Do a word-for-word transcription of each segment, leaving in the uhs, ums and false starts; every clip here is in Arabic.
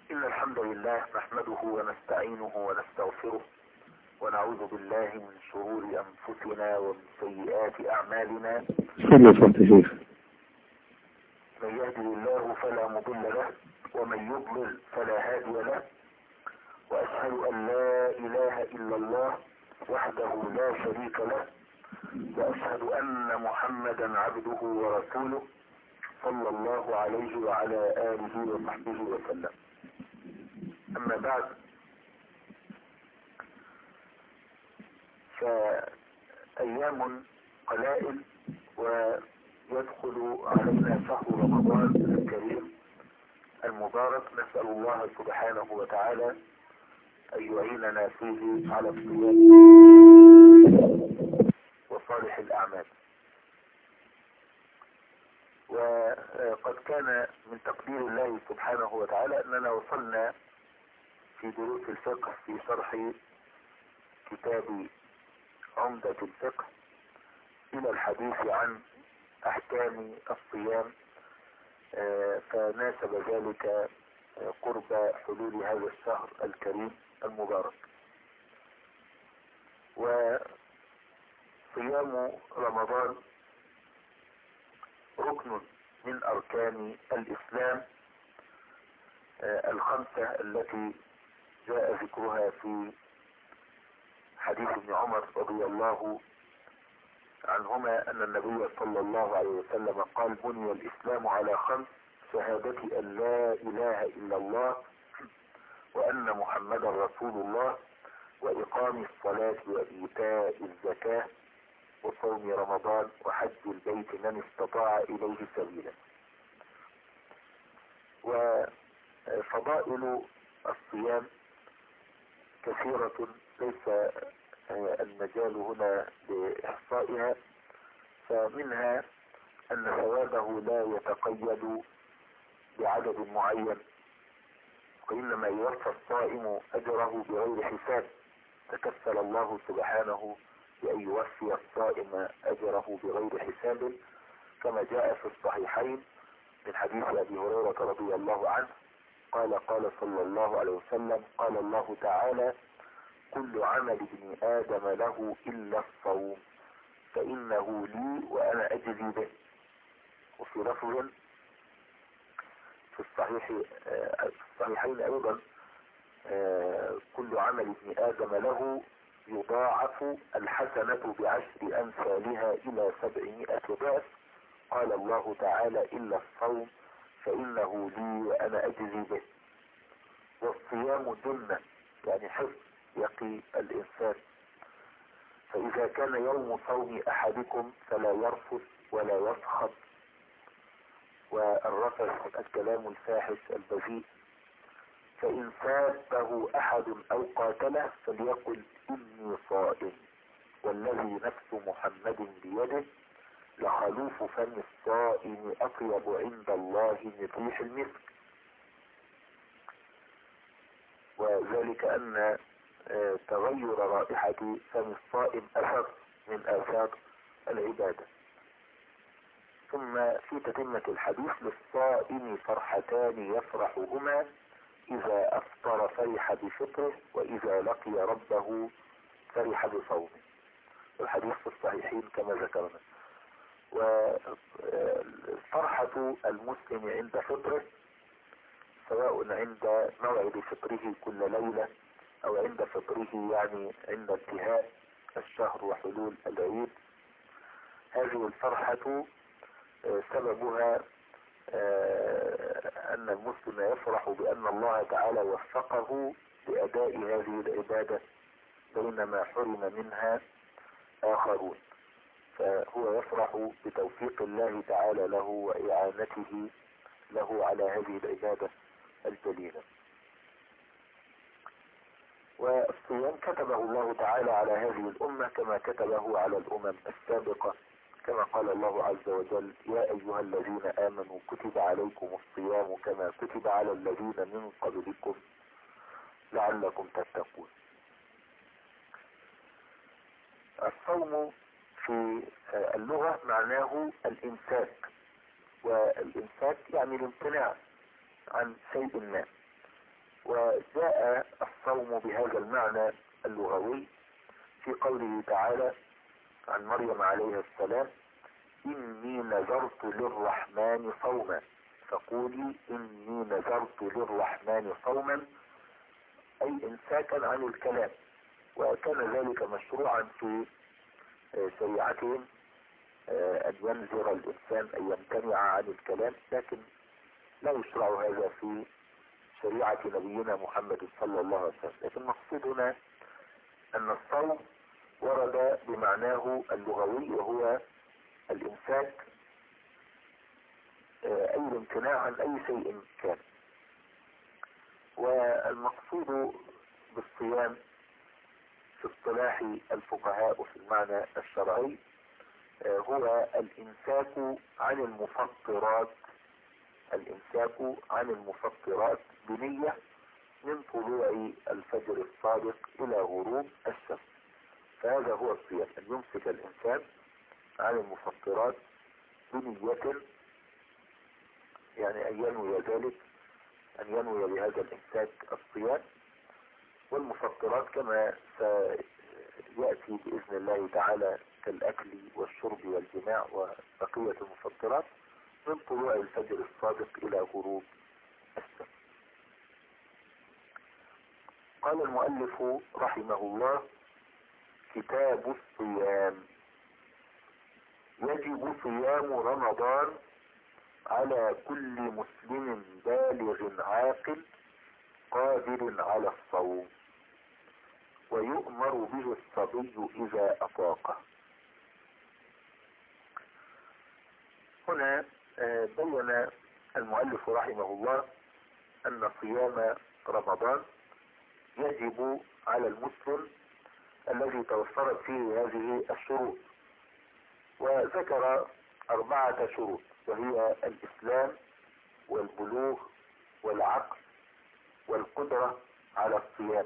إن الحمد لله نحمده ونستعينه ونستغفره ونعوذ بالله من شرور أنفسنا ومن سيئات أعمالنا. من يهده الله فلا مضل له ومن يضلل فلا هادي له، وأشهد أن لا إله إلا الله وحده لا شريك له، وأشهد أن محمدا عبده ورسوله صلى الله عليه وعلى آله وصحبه وسلم. أما بعد، فأيام قلائل ويدخل علينا شهر رمضان الكريم المبارك. نسأل الله سبحانه وتعالى أن يعيننا فيه على الصيام وصالح الأعمال. وقد كان من تقدير الله سبحانه وتعالى أننا وصلنا في دروس الفقه في شرح كتاب عمدة الفقه إلى الحديث عن أحكام الصيام، فناسب ذلك قرب حلول هذا الشهر الكريم المبارك. وصيام رمضان ركن من أركان الإسلام الخمسة التي جاء ذكرها في حديث ابن عمر رضي الله عنهما أن النبي صلى الله عليه وسلم قال: بني الإسلام على خمس: شهادة أن لا إله إلا الله وأن محمدا رسول الله، وإقام الصلاة وإيتاء الزكاة وصوم رمضان وحج البيت من استطاع إليه سبيلا. وفضائل الصيام كثيرة ليس المجال هنا لإحصائها، فمنها أن ثوابه لا يتقيد بعدد معين، وإنما يوفى الصائم أجره بغير حساب. تكفل الله سبحانه بأن يوفي الصائم أجره بغير حساب، كما جاء في الصحيحين من حديث أبي هريرة رضي الله عنه قال قال صلى الله عليه وسلم: قال الله تعالى: كل عمل ابن آدم له إلا الصوم فإنه لي وأنا أجزي به. وفي لفظ في الصحيح في الصحيحين أيضا: كل عمل ابن آدم له يضاعف الحسنة بعشر أمثالها إلى سبعمائة ضعف. قال الله تعالى: إلا الصوم فإنه لي وأنا أجزي به. والصيام جنة، يعني حفظ يقي الإنسان. فإذا كان يوم صوم أحدكم فلا يرفث ولا يسخط، والرفث الكلام الفاحش البذيء. فإن سابه أحد أو قاتله فليقل: إني صائم، والذي نفس محمد بيده لخلوف فم الصائم أطيب عند الله من ريح المسك. وذلك أن تغير رائحة فم الصائم أثر من آثار العبادة. ثم في تتمة الحديث: للصائم فرحتان يفرحهما: إذا أفطر فرح بفطره، وإذا لقي ربه فرح بصومه. الحديث في الصحيحين كما ذكرنا. وفرحة المسلم عند فطره، سواء عند موعد فطره كل ليلة أو عند فطره يعني عند انتهاء الشهر وحلول العيد، هذه الفرحة سببها أن المسلم يفرح بأن الله تعالى وفقه لأداء هذه العبادة بينما حرم منها آخرون، فهو يفرح بتوفيق الله تعالى له وإعانته له على هذه العبادة الجليلة. والصيام كتبه الله تعالى على هذه الأمة كما كتبه على الأمم السابقة، كما قال الله عز وجل: يا أيها الذين آمنوا كتب عليكم الصيام كما كتب على الذين من قبلكم لعلكم تتقون. الصوم في اللغة معناه الإمساك، والإمساك يعني الامتناع عن شيء ما. وجاء الصوم بهذا المعنى اللغوي في قوله تعالى عن مريم عليه السلام: إني نذرت للرحمن صوما فقولي إني نذرت للرحمن صوما، أي إمساكا عن الكلام. وكان ذلك مشروعا في شريعتهم أن ينذر الإنسان أن يمتنع عن الكلام، لكن لا يشرع هذا في شريعة نبينا محمد صلى الله عليه وسلم. لكن المقصود هنا أن الصوم ورد بمعناه اللغوي وهو الإمساك، أي الامتناع عن أي شيء كان. والمقصود بالصيام في اصطلاح الفقهاء وفي المعنى الشرعي هو الإمساك عن المفطرات، الإمساك عن المفطرات بنية من طلوع الفجر الصادق إلى غروب الشمس. فهذا هو الصيام، أن يمسك الإنسان عن المفطرات بنية، يعني أن ينوي ذلك، أن ينوي بهذا الإمساك الصيام. والمفطرات كما سيأتي بإذن الله تعالى كالأكل والشرب والجماع وبقية المفطرات من طلوع الفجر الصادق إلى غروب الشمس. قال المؤلف رحمه الله: كتاب الصيام. يجب صيام رمضان على كل مسلم بالغ عاقل قادر على الصوم، ويؤمر به الصبي إذا أطاقه. هنا بين المؤلف رحمه الله أن صيام رمضان يجب على المسلم الذي توفرت فيه هذه الشروط، وذكر أربعة شروط، وهي الإسلام والبلوغ والعقل والقدرة على الصيام.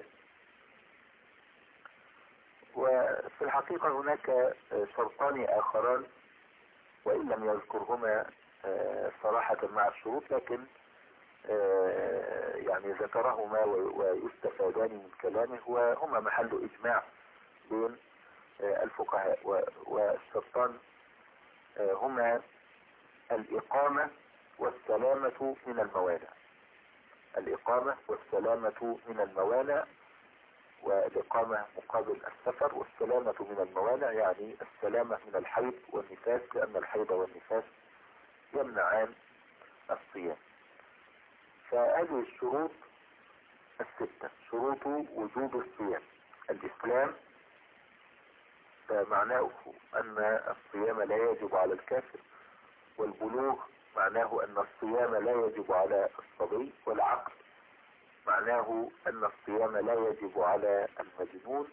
وفي الحقيقة هناك شرطان آخران وإن لم يذكرهما صراحة مع الشروط، لكن يعني ذكرهما ويستفادان من كلامه، وهما محل إجماع بين الفقهاء. والشرطان هما الإقامة والسلامة من الموانع. الإقامة والسلامة من الموانع، والإقامة مقابل السفر، والسلامة من الموانع يعني السلامة من الحيض والنفاس، لأن الحيض والنفاس يمنعان الصيام. فهذه الشروط الستة شروط وجوب الصيام: الإسلام، فمعناه أن الصيام لا يجب على الكافر. والبلوغ معناه أن الصيام لا يجب على الصبي. والعقل معناه أن الصيام لا يجب على المجنون.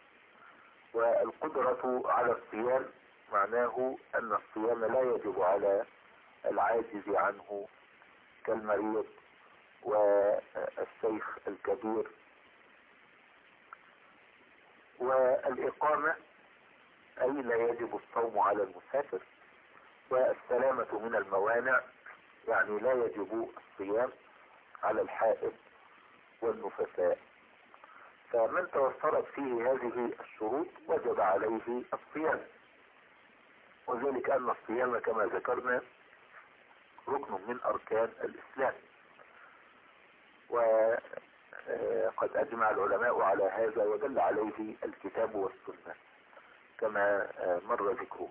والقدرة على الصيام معناه أن الصيام لا يجب على العاجز عنه كالمريض والشيخ الكبير. والإقامة أي لا يجب الصوم على المسافر. والسلامة من الموانع يعني لا يجب الصيام على الحائض والنفساء. فمن توفرت فيه هذه الشروط وجب عليه الصيام، وذلك أن الصيام كما ذكرنا ركن من أركان الإسلام، وقد أجمع العلماء على هذا ودل عليه الكتاب والسنة كما مر ذكره.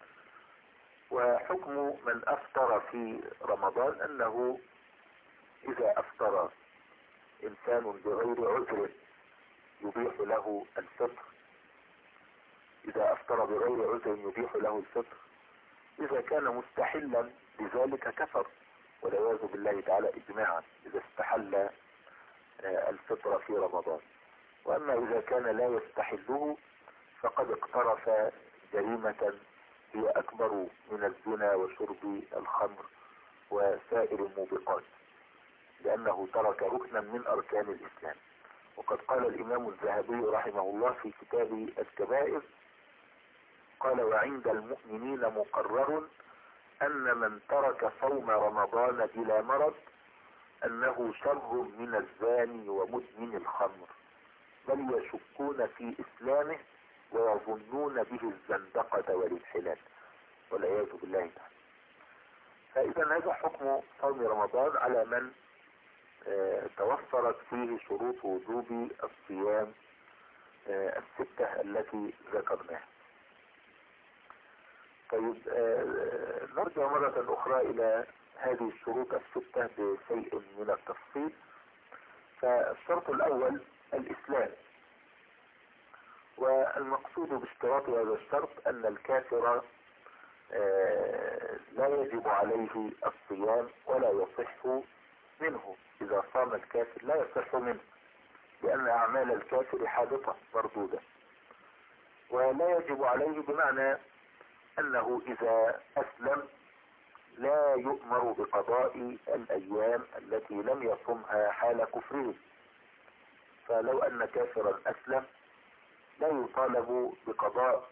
وحكم من أفطر في رمضان أنه إذا أفطر إنسان بغير عذر يبيح له الفطر، إذا أفطر بغير عذر يبيح له الفطر. إذا كان مستحلا بذلك كفر والعياذ بالله تعالى إجماعا إذا استحل الفطر في رمضان. وأما إذا كان لا يستحله فقد اقترف جريمة هي أكبر من الزنا وشرب الخمر وسائر الموبقات، لأنه ترك ركنا من أركان الإسلام. وقد قال الإمام الذهبي رحمه الله في كتاب الكبائر، قال: وعند المؤمنين مقرر أن من ترك صوم رمضان بلا مرض أنه شر من الزاني ومدمن الخمر، بل يشكون في إسلامه ويظنون به الزندقة والانحلال والعياذ بالله تعالى. فإذا هذا حكم صوم رمضان على من اه توفرت فيه شروط وجوب الصيام اه الستة التي ذكرناها. طيب اه نرجع مرة أخرى إلى هذه الشروط الستة بشيء من التفصيل. فالشرط الأول الإسلام، والمقصود باشتراط هذا الشرط أن الكافر لا يجب عليه الصيام ولا يصح منه. إذا صام الكافر لا يصح منه، لأن أعمال الكافر حادثة مردودة. ولا يجب عليه بمعنى أنه إذا أسلم لا يؤمر بقضاء الأيام التي لم يصمها حال كفره. فلو أن كافرا أسلم لا يطالب بقضاء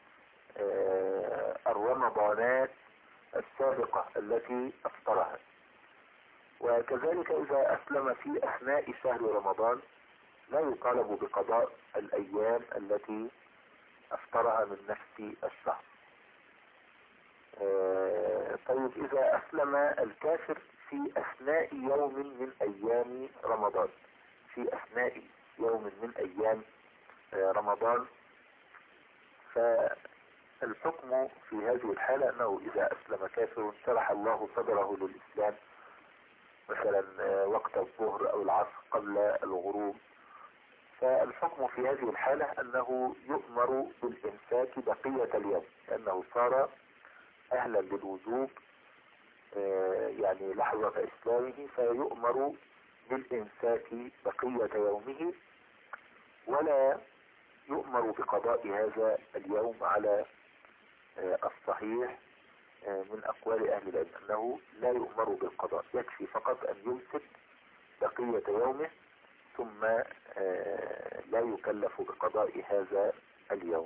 الرمضانات السابقة التي أفطرها. وكذلك إذا أسلم في أثناء شهر رمضان لا يطالب بقضاء الأيام التي أفطرها من نفس الشهر. طيب إذا أسلم الكافر في أثناء يوم من أيام رمضان، في أثناء يوم من أيام رمضان، فالحكم في هذه الحالة أنه إذا أسلم كافر شرح الله صدره للإسلام، مثلا وقت الظهر أو العصر قبل الغروب، فالحكم في هذه الحالة أنه يؤمر بالإمساك بقية اليوم، لأنه صار أهلا للوجوب يعني لحظة إسلامه، فيؤمر بالإمساك بقية يومه، ولا يؤمر بقضاء هذا اليوم على الصحيح من أقوال أهل العلم، أنه لا يؤمر بالقضاء، يكفي فقط أن يمسك بقية يومه ثم لا يكلف بقضاء هذا اليوم.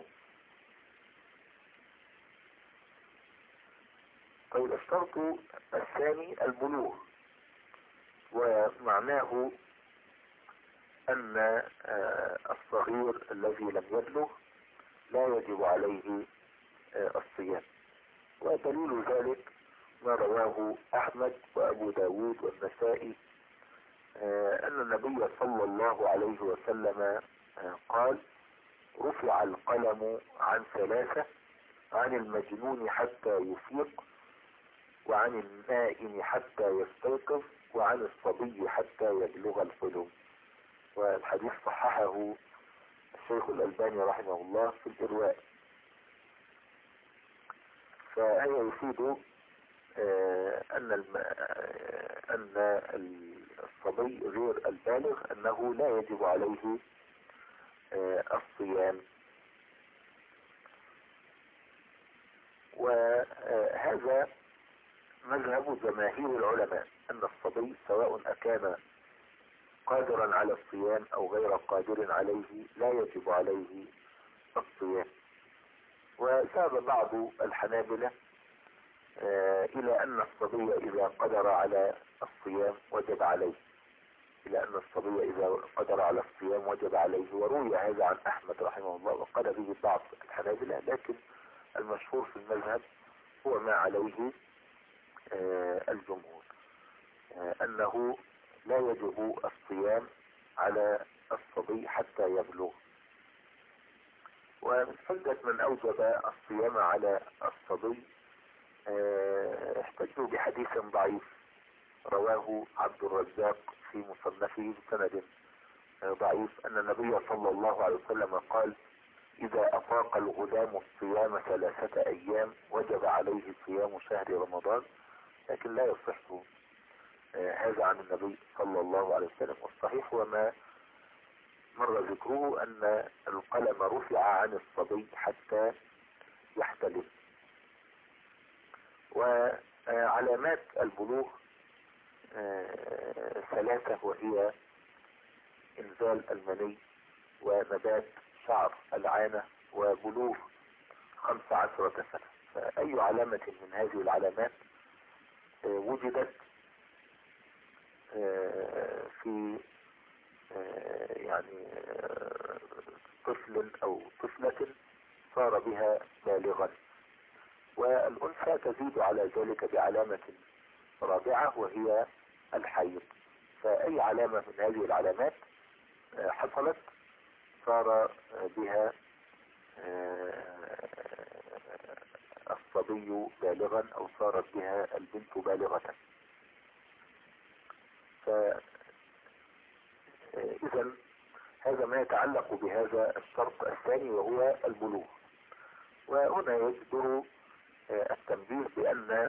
طيب الشرط الثاني البلوغ، ومعناه أن الصغير الذي لم يبلغ لا يجب عليه الصيام. ودليل ذلك ما رواه أحمد وأبو داود والنسائي أن النبي صلى الله عليه وسلم قال: رفع القلم عن ثلاثة، عن المجنون حتى يفيق، وعن النائم حتى يستيقظ، وعن الصبي حتى يبلغ الحلم. والحديث صححه الشيخ الألباني رحمه الله في الإرواء. فهي يفيد أن أن الصبي غير البالغ أنه لا يجب عليه الصيام. وهذا مذهب جماهير العلماء، أن الصبي سواء أكان قادرا على الصيام أو غير قادر عليه لا يجب عليه الصيام. وذهب بعض الحنابلة إلى أن الصبي إذا قدر على الصيام وجب عليه، إلى أن الصبي إذا قدر على الصيام وجب عليه، وروي هذا عن أحمد رحمه الله وقال به بعض الحنابلة، لكن المشهور في المذهب هو ما عليه الجمهور، أنه لا يجب الصيام على الصبي حتى يبلغ. ومن حجة من أوجب الصيام على الصبي احتجوا بحديث ضعيف رواه عبد الرزاق في مصنفه بسند ضعيف أن النبي صلى الله عليه وسلم قال: إذا أطاق الغلام الصيام ثلاثة أيام وجب عليه صيام شهر رمضان، لكن لا يصح هذا عن النبي صلى الله عليه وسلم. والصحيح وما مر ذكره أن القلم رفع عن الصبي حتى يحتلم. وعلامات البلوغ ثلاثة، وهي إنزال المني، ونبات شعر العانة، وبلوغ خمس عشرة سنة. فأي علامة من هذه العلامات وجدت في يعني طفل او طفلة صار بها بالغا. والانثى تزيد على ذلك بعلامة رابعة وهي الحيض. فاي علامة من هذه العلامات حصلت صار بها الصبي بالغا او صارت بها البنت بالغة. فاذا هذا ما يتعلق بهذا الشرط الثاني وهو البلوغ. وهنا يجدر التنبيه بأن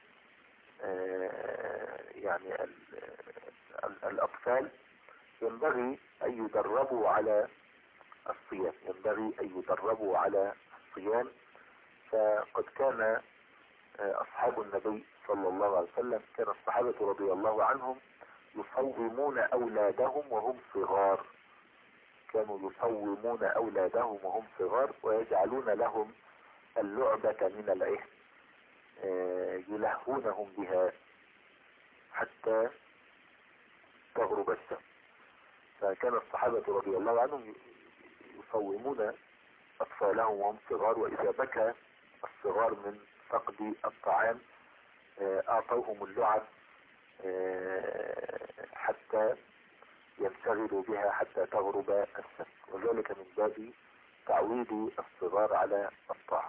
يعني الأطفال ينبغي أن يدربوا على الصيام، ينبغي أن يدربوا على الصيام. فقد كان أصحاب النبي صلى الله عليه وسلم، كان الصحابة رضي الله عنهم يصومون أولادهم وهم صغار، كانوا يصومون أولادهم وهم صغار ويجعلون لهم اللعبة من العهد يلهونهم بها حتى تغرب الشمس. فكان الصحابة رضي الله عنهم يصومون أطفالهم وهم صغار، وإذا بكى الصغار من فقد الطعام أعطوهم اللعب حتى ينشغلوا بها حتى تغرب الشمس، وذلك من باب تعويد الصغار على الطاعة.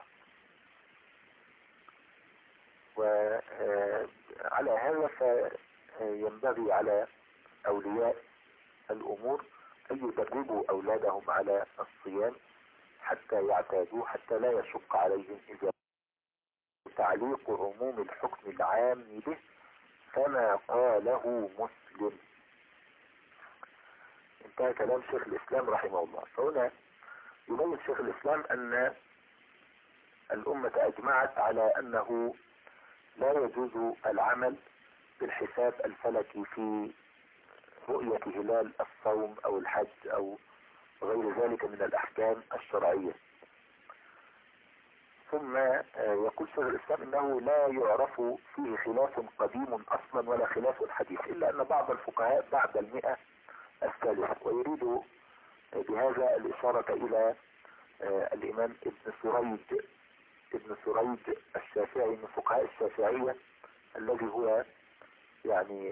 وعلى هذا فينبغي على أولياء الأمور أن يدربوا أولادهم على الصيام حتى يعتادوا، حتى لا يشق عليهم إذا تعليق عموم الحكم العام به كما قاله مسلم. انتهى كلام شيخ الإسلام رحمه الله. فهنا يبين شيخ الإسلام أن الأمة أجمعت على أنه لا يجوز العمل بالحساب الفلكي في رؤية هلال الصوم أو الحج أو غير ذلك من الأحكام الشرعية. ثم يقول شيخ الإسلام أنه لا يعرف فيه خلاف قديم أصلا ولا خلاف حديث، إلا أن بعض الفقهاء بعد المئة الثالثة، ويريد بهذا الإشارة إلى الإمام ابن سريج ابن سريج الشافعي من فقهاء الشافعية، الذي هو يعني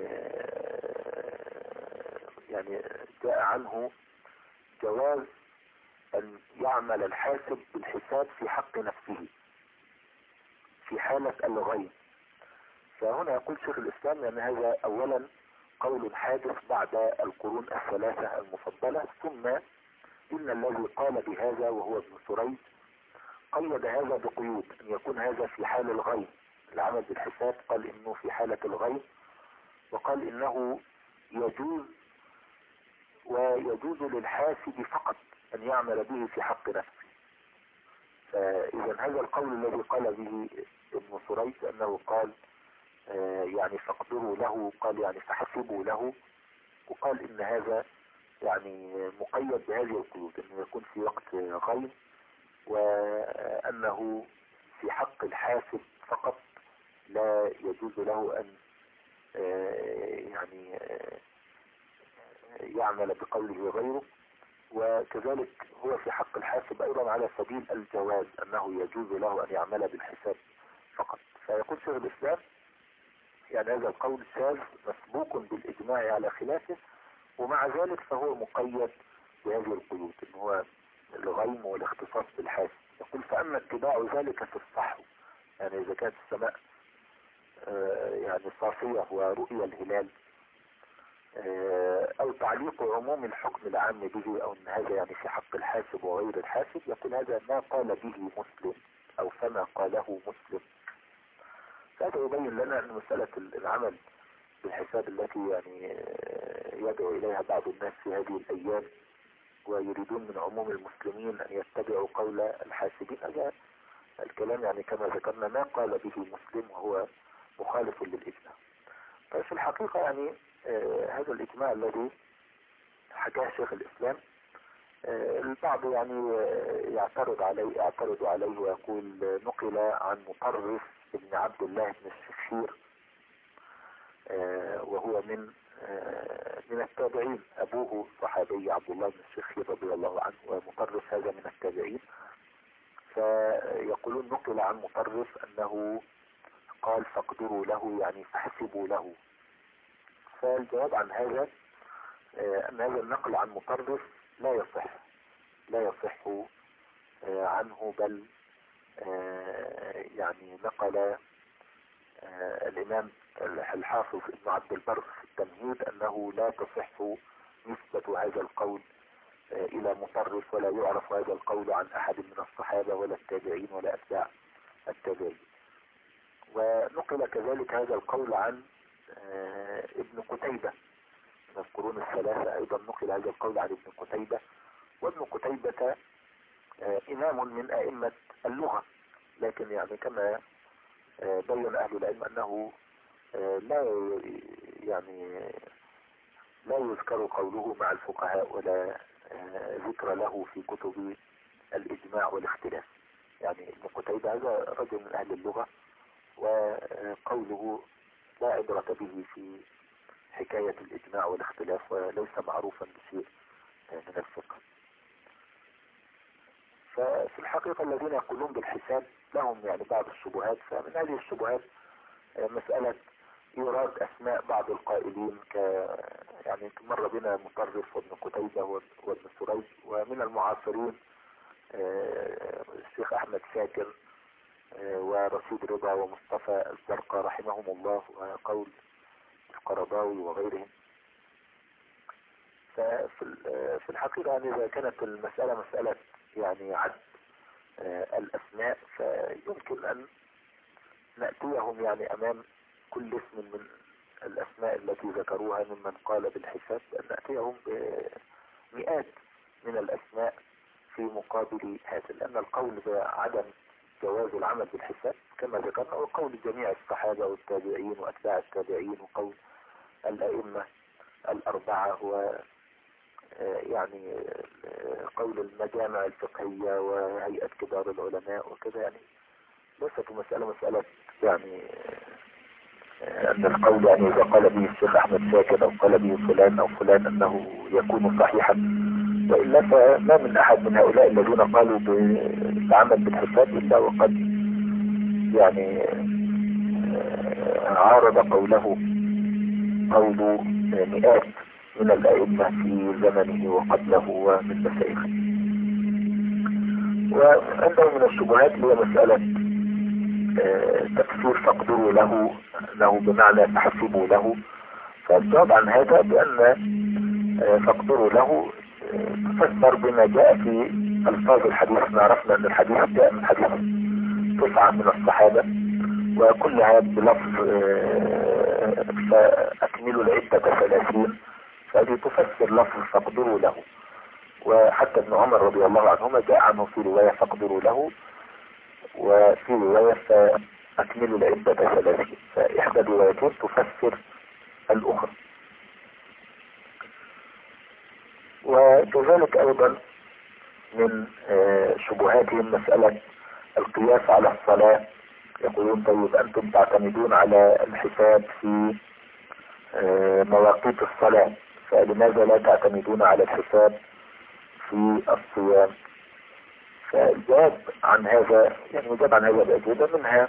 يعني جاء عنه جواز أن يعمل الحاسب بالحساب في حق نفسه في حالة الغيب. فهنا يقول شيخ الإسلام أن هذا أولا قول حادث بعد القرون الثلاثة المفضلة، ثم إن الذي قال بهذا وهو ابن سريج قيد هذا بقيود، أن يكون هذا في حال الغيب. العمل بالحساب قال إنه في حالة الغيب، وقال إنه يجوز ويجوز للحاسب فقط أن يعمل به في حق نفسه. فإذا هذا القول الذي قال به ابن سريج أنه قال آه يعني فاقدروا له، قال يعني فحسبوا له، وقال إن هذا يعني مقيد بهذه القيود، أنه يكون في وقت غيب، وأنه في حق الحاسب فقط لا يجوز له أن آه يعني آه يعمل بقوله غيره. وكذلك هو في حق الحاسب أيضا على سبيل الجواز، أنه يجوز له أن يعمل بالحساب فقط. فيقول شيخ الإسلام يعني هذا القول شاذ مسبوق بالإجماع على خلافه، ومع ذلك فهو مقيد بهذه القيود، إن هو الغيم والاختصاص بالحاسب. يقول فأما اتباع ذلك في الصحو، يعني إذا كانت السماء آه يعني صافية ورؤية الهلال، او تعليق عموم الحكم العام به، او ان هذا يعني في حق الحاسب وغير الحاسب، يقول هذا ما قال به مسلم او فما قاله مسلم. فهذا يبين لنا ان مسألة العمل بالحساب التي يعني يدعو اليها بعض الناس في هذه الايام ويريدون من عموم المسلمين ان يتبعوا قول الحاسبين، هذا الكلام يعني كما ذكرنا ما قال به مسلم وهو مخالف للاجماع. ففي الحقيقة يعني آه هذا الإجماع الذي حكاه شيخ الإسلام آه البعض يعني آه يعترض عليه يعترض عليه ويقول نقل عن مطرف ابن عبد الله بن الشخير آه وهو من من التابعين، أبوه صحابي عبد الله بن الشخير رضي الله عنه، ومطرف هذا من التابعين. فيقولون نقل عن مطرف أنه قال فاقدروا له، يعني فاحسبوا له. فالجواب عن هذا أن هذا النقل عن مطرف لا يصح لا يصح عنه، بل يعني نقل الإمام الحافظ ابن عبد البر في التمهيد أنه لا تصح نسبة هذا القول إلى مطرف، ولا يعرف هذا القول عن أحد من الصحابة ولا التابعين ولا أتباع التابعين. ونقل كذلك هذا القول عن ابن قتيبة من القرون الثلاثة، أيضا نقل هذا القول عن ابن قتيبة. وابن قتيبة إمام من أئمة اللغة، لكن يعني كما بين أهل العلم أنه لا يعني لا يذكر قوله مع الفقهاء ولا ذكر له في كتب الإجماع والاختلاف. يعني ابن قتيبة هذا رجل من أهل اللغة، وقوله لا عبرة به في حكاية الإجماع والاختلاف، وليس معروفا بشيء من الفقه. ففي الحقيقة الذين يقولون بالحساب لهم يعني بعض الشبهات. فمن هذه الشبهات مسألة إيراد أسماء بعض القائلين، ك يعني مر بنا مطرف وابن قتيبة وابن سريج، ومن المعاصرين الشيخ أحمد شاكر ورشيد رضا ومصطفى الزرقاء رحمهم الله، وقول القرضاوي وغيرهم. ففي الحقيقة يعني إذا كانت المسألة مسألة يعني عد الأسماء، فيمكن أن نأتيهم يعني أمام كل اسم من الأسماء التي ذكروها ممن قال بالحساب، أن نأتيهم بمئات من الأسماء في مقابل هذا، لأن القول بعدم جواز العمل بالحساب كما ذكرنا وقول جميع الصحابة والتابعين وأتباع التابعين وقول الأئمة الأربعة، هو يعني قول المجامع الفقهية وهيئة كبار العلماء وكذا. يعني ليست مسألة مسألة يعني أن القول يعني إذا قال به الشيخ أحمد شاكر أو قال به فلان أو فلان أنه يكون صحيحا، وإلا فما من أحد من هؤلاء الذين قالوا بالعمل بالحساب إلا وقد يعني عارض قوله قول مئات من الأئمة في زمنه وقبله ومن مشايخه. وعنده من الشبهات هي مسألة تفسير فاقدروا له له بمعنى تحسبوا له. فالجواب عن هذا بأن فاقدروا له تفسر بما جاء في ألفاظ الحديث. عرفنا أن الحديث جاء من حديث تسعة من الصحابة وكلها بلفظ فأكملوا العدة ثلاثين، فهذه تفسر لفظ فاقدروا له. وحتى ابن عمر رضي الله عنهما جاء عنه في رواية فاقدروا له، وفي رواية فأكملوا العدة ثلاثين، فإحدى الروايتين تفسر الأخرى. وكذلك أيضا من شبهاتهم مسألة القياس على الصلاة. يقولون طيب أنتم تعتمدون على الحساب في مواقيت الصلاة، فلماذا لا تعتمدون على الحساب في الصيام؟ فالجواب عن هذا يعني يجاب عن هذا بأجوبة منها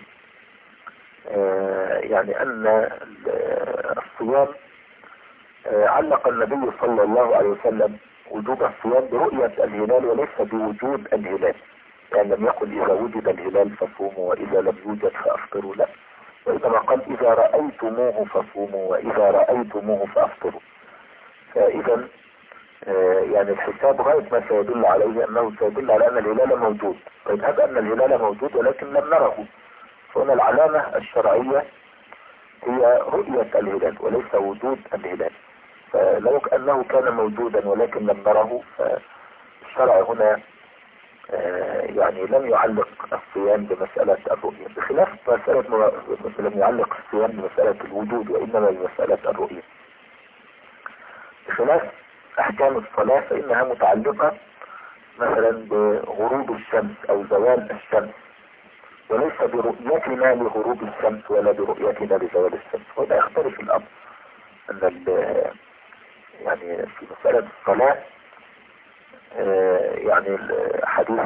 يعني أن الصيام علق النبي صلى الله عليه وسلم وجوب الصيام برؤية الهلال وليس بوجود الهلال. يعني لم يقل إذا وجد الهلال فصوموا وإذا لم يوجد فأفطروا، لا، وإنما قال إذا رأيتموه فصوموا وإذا رأيتموه فأفطروا. فإذا يعني الحساب غاية ما سيدل عليه أنه سيدل على أن الهلال موجود، ويذهب أن الهلال موجود ولكن لم نره. فهنا العلامة الشرعية هي رؤية الهلال وليس وجود الهلال. فلو أنه كان موجودا ولكن لم نره، فالشرع هنا يعني لم يعلق الصيام بمسألة الرؤية، بخلاف مسألة لم يعلق الصيام بمسألة الوجود وإنما بمسألة الرؤية. بخلاف أحكام الصلاة فإنها متعلقة مثلا بغروب الشمس أو زوال الشمس، وليس برؤيتنا لغروب الشمس ولا برؤيتنا لزوال الشمس، ولا يختلف الأمر. أن ال- يعني في مسألة الصلاة يعني الحديث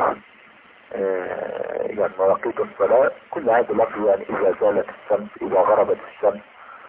يعني مواقيت الصلاة كل هذا لفظ يعني إذا زالت الشمس، إذا غربت الشمس.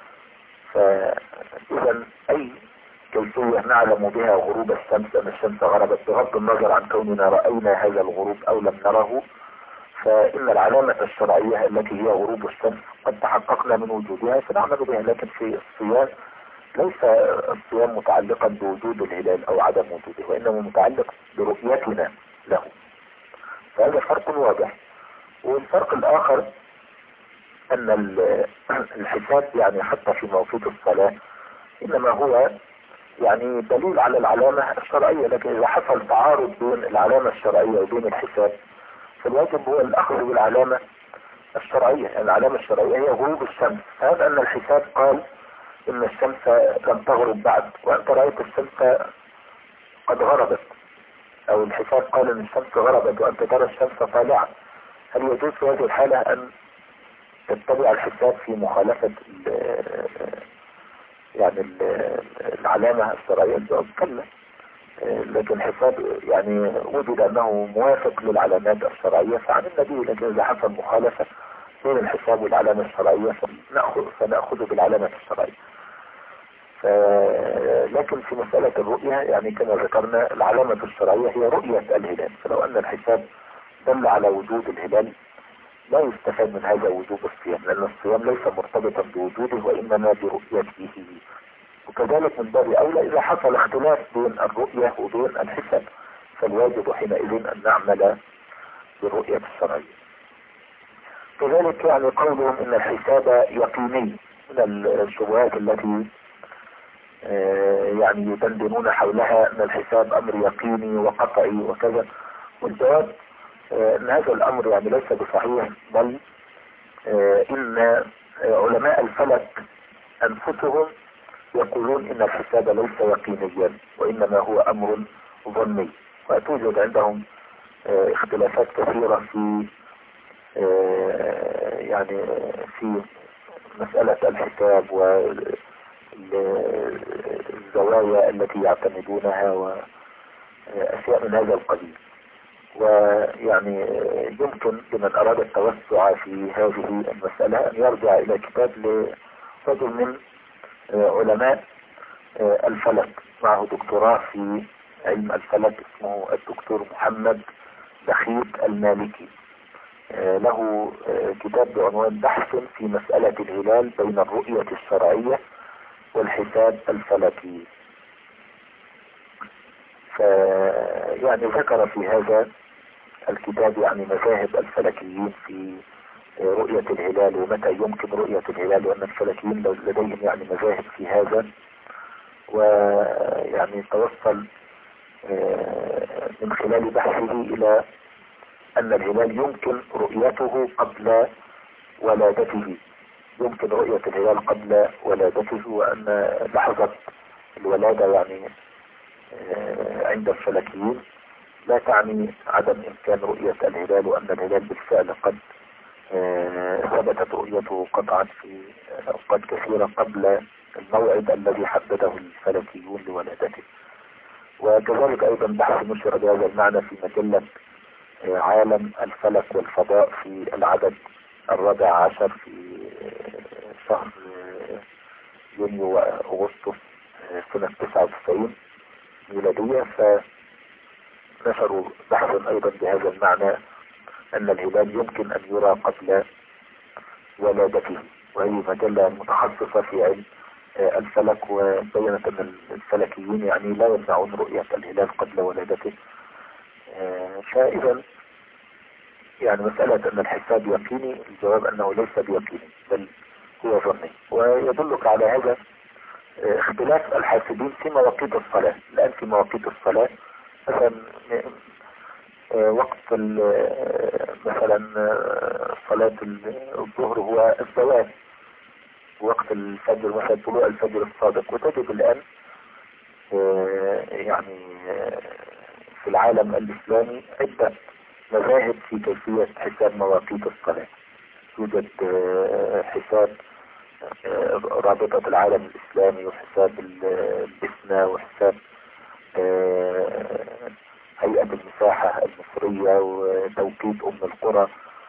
فإذا أي كيفية نعلم بها غروب الشمس أن الشمس غربت بغض النظر عن كوننا رأينا هذا الغروب أو لم نره، فإن العلامة الشرعية التي هي غروب الشمس قد تحققنا من وجودها فنعمل بها. لكن في الصيام ليس الصيام متعلقا بوجود الهلال أو عدم وجوده، وإنما متعلق برؤيتنا له. فهذا فرق واضح. والفرق الآخر أن الحساب يعني حتى في مواقيت الصلاة إنما هو يعني دليل على العلامة الشرعية، لكن إذا حصل تعارض بين العلامة الشرعية وبين الحساب فالواجب هو الأخذ بالعلامة الشرعية. العلامة الشرعية هي غروب الشمس. هذا أن الحساب قال إن الشمس لم تغرب بعد وأنت رأيت الشمس قد غربت، أو الحساب قال إن الشمس غربت وأنت ترى الشمس طالعة. هل يجوز في هذه الحالة أن تتبع الحساب في مخالفة يعني العلامة الشرعية؟ الجواب كلا. لكن حساب يعني وجد أنه موافق للعلامات الشرعية فعن النبي، لكن إذا حصل مخالفة بين الحساب والعلامة الشرعية فنأخذ فنأخذ بالعلامة الشرعية. لكن في مسألة الرؤية يعني كما ذكرنا العلامة الشرعية هي رؤية الهلال، فلو أن الحساب دل على وجود الهلال لا يستفاد من هذا وجوب الصيام، لأن الصيام ليس مرتبطا بوجوده وإنما برؤيته. وكذلك من باب أولى إذا حصل اختلاف بين الرؤية وبين الحساب فالواجب حينئذ أن نعمل بالرؤية الشرعية. كذلك يعني قولهم إن الحساب يقيني من الشبهات التي يعني يدندنون حولها أن الحساب أمر يقيني وقطعي وكذا. والجواب أن هذا الأمر يعني ليس بصحيح، بل إن علماء الفلك أنفسهم يقولون إن الحساب ليس يقينيا وإنما هو أمر ظني. وتوجد عندهم اختلافات كثيرة في يعني في مسألة الحساب والزوايا التي يعتمدونها وأشياء من هذا القبيل. ويعني يمكن لمن أراد التوسع في هذه المسألة أن يرجع إلى كتاب لرجل من علماء الفلك معه دكتوراه في علم الفلك اسمه الدكتور محمد بخيت المالكي. له كتاب بعنوان بحث في مسألة الهلال بين الرؤية الشرعية والحساب الفلكي. فيعني ذكر في هذا الكتاب يعني مذاهب الفلكيين في رؤية الهلال ومتى يمكن رؤية الهلال، وأن الفلكيين لديهم يعني مذاهب في هذا. ويعني توصل من خلال بحثه إلى أن الهلال يمكن رؤيته قبل ولادته، يمكن رؤية الهلال قبل ولادته، وأن لحظة الولادة يعني عند الفلكيين لا تعني عدم إمكان رؤية الهلال، وأن الهلال بالفعل قد ثبتت رؤيته قطعا في أوقات كثيرة قبل الموعد الذي حدده الفلكيون لولادته. وكذلك أيضا بحث نشر بهذا المعنى في مجلة عالم الفلك والفضاء في العدد الرابع عشر في شهر يونيو وأغسطس سنة تسعة وتسعين ميلادية، فنشروا بحثا أيضا بهذا المعنى أن الهلال يمكن أن يرى قبل ولادته، وهي مجلة متخصصة في علم الفلك، وبينت أن الفلكيين يعني لا يمنعون رؤية الهلال قبل ولادته. فإذا يعني مسألة أن الحساب يقيني، الجواب أنه ليس بيقيني بل هو ظني. ويدلك على هذا اختلاف الحاسبين في مواقيت الصلاة. الآن في مواقيت الصلاة مثلا وقت مثلا صلاة الظهر هو الزوال، وقت الفجر مثلا طلوع الفجر الصادق. وتجد الآن يعني في العالم الإسلامي عدة مذاهب في كيفية حساب مواقيت الصلاة. يوجد حساب رابطة العالم الإسلامي وحساب البسنة وحساب هيئة المساحة المصرية وتوقيت أم القرى،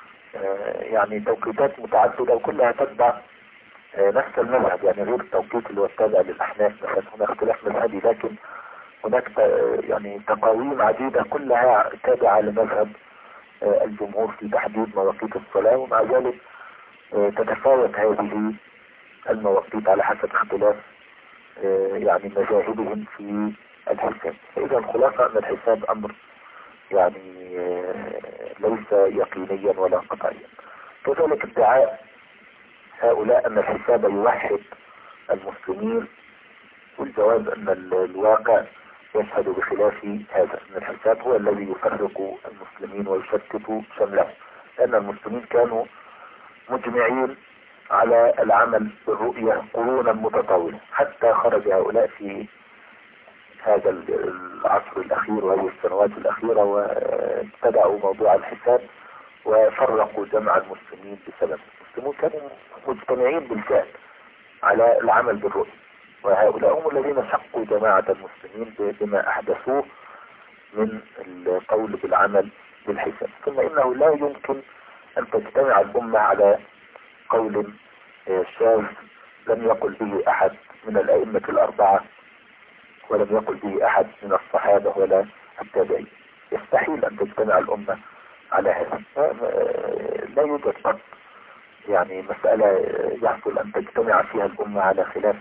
يعني توقيتات متعددة وكلها تتبع نفس المذهب، يعني غير التوقيت اللي هو التابع للأحناف مثلا، هناك اختلاف مذهبي لكن هناك يعني تقاويم عديدة كلها تابعة لمذهب الجمهور في تحديد مواقيت الصلاة، ومع ذلك تتفاوت هذه المواقيت على حسب اختلاف يعني مذاهبهم في الحساب. فإذا الخلاصة أن الحساب أمر يعني ليس يقينيا ولا قطعيا. كذلك ادعاء هؤلاء أن الحساب يوحد المسلمين، والجواب أن الواقع يشهد بخلاف هذا، أن الحساب هو الذي يفرق المسلمين ويشتت شملهم، لأن المسلمين كانوا مجمعين على العمل بالرؤية قرونا متطاولة حتى خرج هؤلاء في هذا العصر الأخير وهذه السنوات الأخيرة وابتدعوا موضوع الحساب وفرقوا جمع المسلمين بسبب. المسلمون كانوا مجتمعين بالفعل على العمل بالرؤية، وهؤلاء هم الذين شقوا جماعة المسلمين بما أحدثوه من القول بالعمل بالحساب. ثم إنه لا يمكن أن تجتمع الأمة على قول شاذ لم يقل به أحد من الأئمة الأربعة ولم يقل به أحد من الصحابة ولا التابعين. يستحيل أن تجتمع الأمة على هذا، لا يوجد قط يعني مسألة يحصل أن تجتمع فيها الأمة على خلاف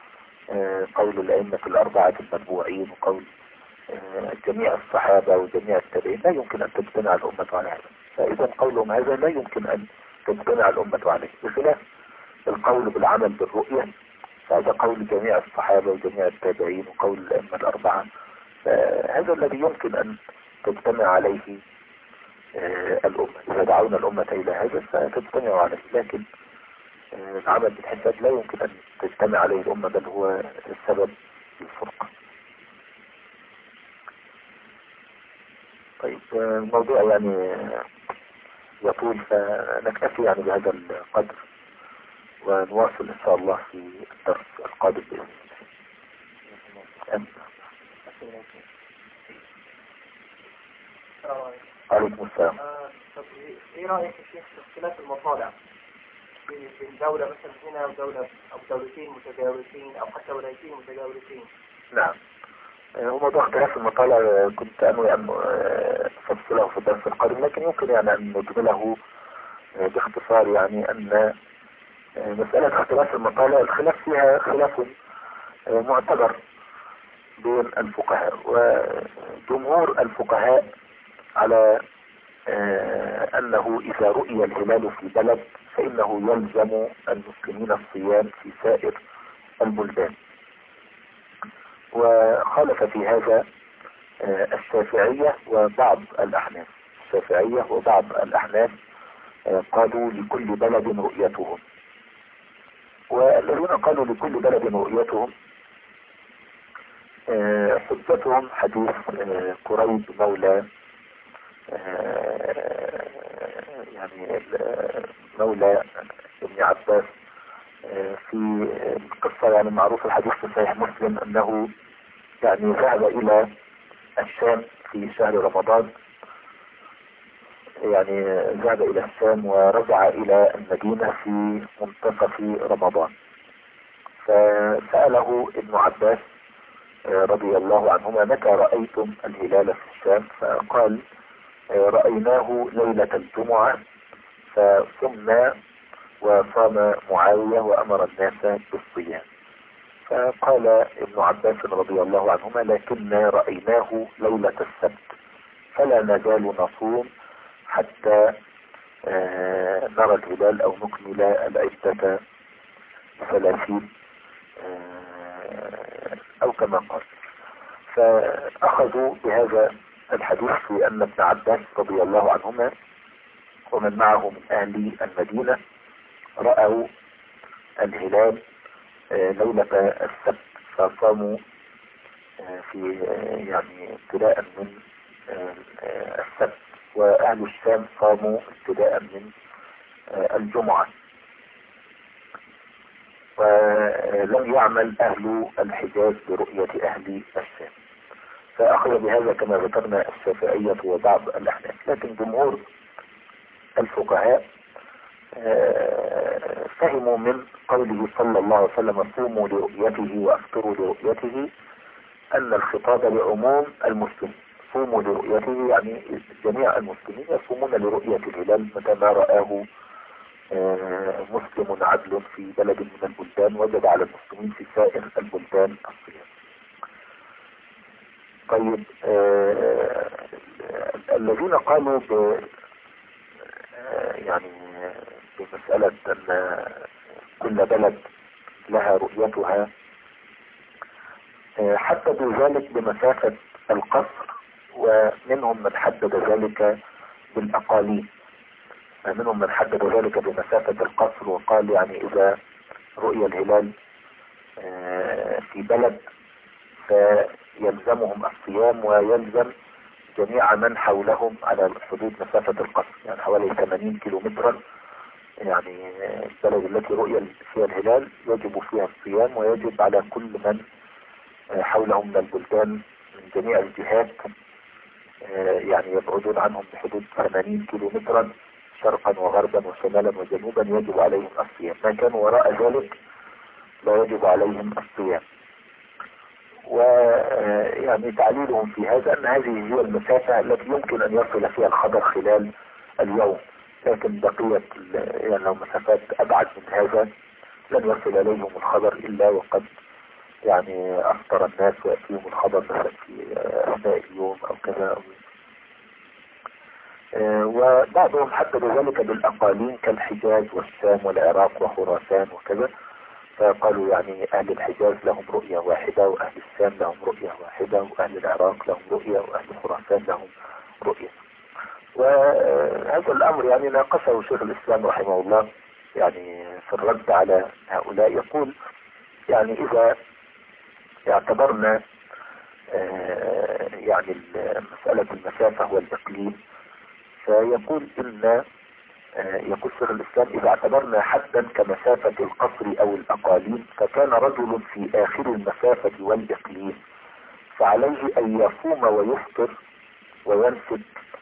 قول الأئمة الأربعة المتبوعين وقول جميع الصحابة وجميع التابعين، لا يمكن أن تجتمع الأمة على هذا. فإذا قولهم هذا لا يمكن أن تجتمع الأمة عليه، بخلاف القول بالعمل بالرؤية فهذا قول جميع الصحابة وجميع التابعين وقول الأئمة الأربعة، فهذا الذي يمكن أن تجتمع عليه الأمة. إذا دعونا الأمة إلى هذا فتجتمع عليه، لكن العمل بالحساب لا يمكن أن تجتمع عليه الأمة، بل هو السبب الفرقة. طيب الموضوع يعني يطول، فنكتفي يعني بهذا القدر ونواصل إن شاء الله في الدرس القادم بإذن الله. عليكم السلام. طب ايه رأيك في اختلاف المطالع في الدولة مثلا هنا ودولة أو دولتين متجاورتين أو حتى ولايتين متجاورتين؟ نعم، هو موضوع اختلاف المطالع كنت أنوي أن أفصله في الدرس القادم، لكن يمكن يعني أن نجمله باختصار، يعني أن مسألة اختلاف المطالع الخلاف فيها خلاف معتبر بين الفقهاء، وجمهور الفقهاء على أنه إذا رؤي الهلال في بلد فإنه يلزم المسلمين الصيام في سائر البلدان. وخالف في هذا الشافعية وبعض الأحناف. الشافعية وبعض الأحناف قالوا لكل بلد رؤيتهم، والذين قالوا لكل بلد رؤيتهم حجتهم حديث قريب مولى يعني مولى ابن عباس في القصة، يعني معروف الحديث في صحيح مسلم أنه يعني ذهب إلى الشام في شهر رمضان، يعني ذهب إلى الشام ورجع إلى المدينة في منتصف رمضان، فسأله ابن عباس رضي الله عنهما متى رأيتم الهلال في الشام؟ فقال رأيناه ليلة الجمعة فصمنا وصام معاوية وأمر الناس بالصيام. فقال ابن عباس رضي الله عنهما لكننا رأيناه ليلة السبت فلا نزال نصوم حتى نرى الهلال أو نكمل العدة ثلاثين أو كما قال. فأخذوا بهذا الحديث في أن ابن عباس رضي الله عنهما ومن معه من أهل المدينة رأوا الهلال ليلة السبت فصاموا في يعني ابتداء من السبت، وأهل الشام صاموا ابتداء من الجمعة. ولم يعمل أهل الحجاز برؤية أهل الشام، فأخذ بهذا كما ذكرنا الشافعية وبعض الأحناف. لكن جمهور الفقهاء فهموا من قوله صلى الله عليه وسلم صوموا لرؤيته وأفطروا لرؤيته أن الخطاب لعموم المسلمين. صوموا لرؤيته يعني جميع المسلمين يصومون لرؤية الهلال متى ما رآه مسلم عدل في بلد من البلدان وجب على المسلمين في سائر البلدان الصيام. طيب آه الذين قالوا ب يعني بمسألة أن كل بلد لها رؤيتها آه حددوا ذلك بمسافة القصر، ومنهم من حدد ذلك بالأقاليم، منهم من حدد ذلك بمسافة القصر وقال يعني إذا رؤي الهلال في بلد فيلزمهم الصيام ويلزم جميع من حولهم على حدود مسافة القصر، يعني حوالي ثمانين كيلو مترا. يعني البلد التي رؤي فيها الهلال يجب فيها الصيام، ويجب على كل من حولهم من البلدان من جميع الجهات يعني يبعدون عنهم بحدود ثمانين كيلو مترا شرقا وغربا وشمالا وجنوبا يجب عليهم الصيام. ما كانوا وراء ذلك لا يجب عليهم الصيام. ويعني تعليلهم في هذا أن هذه هي المسافة التي يمكن أن يصل فيها الخبر خلال اليوم، لكن بقية يعني لو مسافات أبعد من هذا لن يصل إليهم الخبر إلا وقد يعني أفطر الناس ويأتيهم الخبر مثلا في أثناء اليوم أو كذا أو وبعضهم حدد ذلك بالأقاليم كالحجاز والشام والعراق وخراسان وكذا، فقالوا يعني أهل الحجاز لهم رؤية واحدة، وأهل الشام لهم رؤية واحدة، وأهل العراق لهم رؤية، وأهل خراسان لهم رؤية. وهذا الأمر يعني ناقشه شيخ الإسلام رحمه الله يعني في الرد على هؤلاء، يقول يعني إذا اعتبرنا يعني مسألة المسافة والإقليم، فيقول إن يقول شيخ الإسلام إذا اعتبرنا حدا كمسافة القصر أو الأقاليم، فكان رجل في آخر المسافة والإقليم فعليه أن يصوم ويفطر وينسك،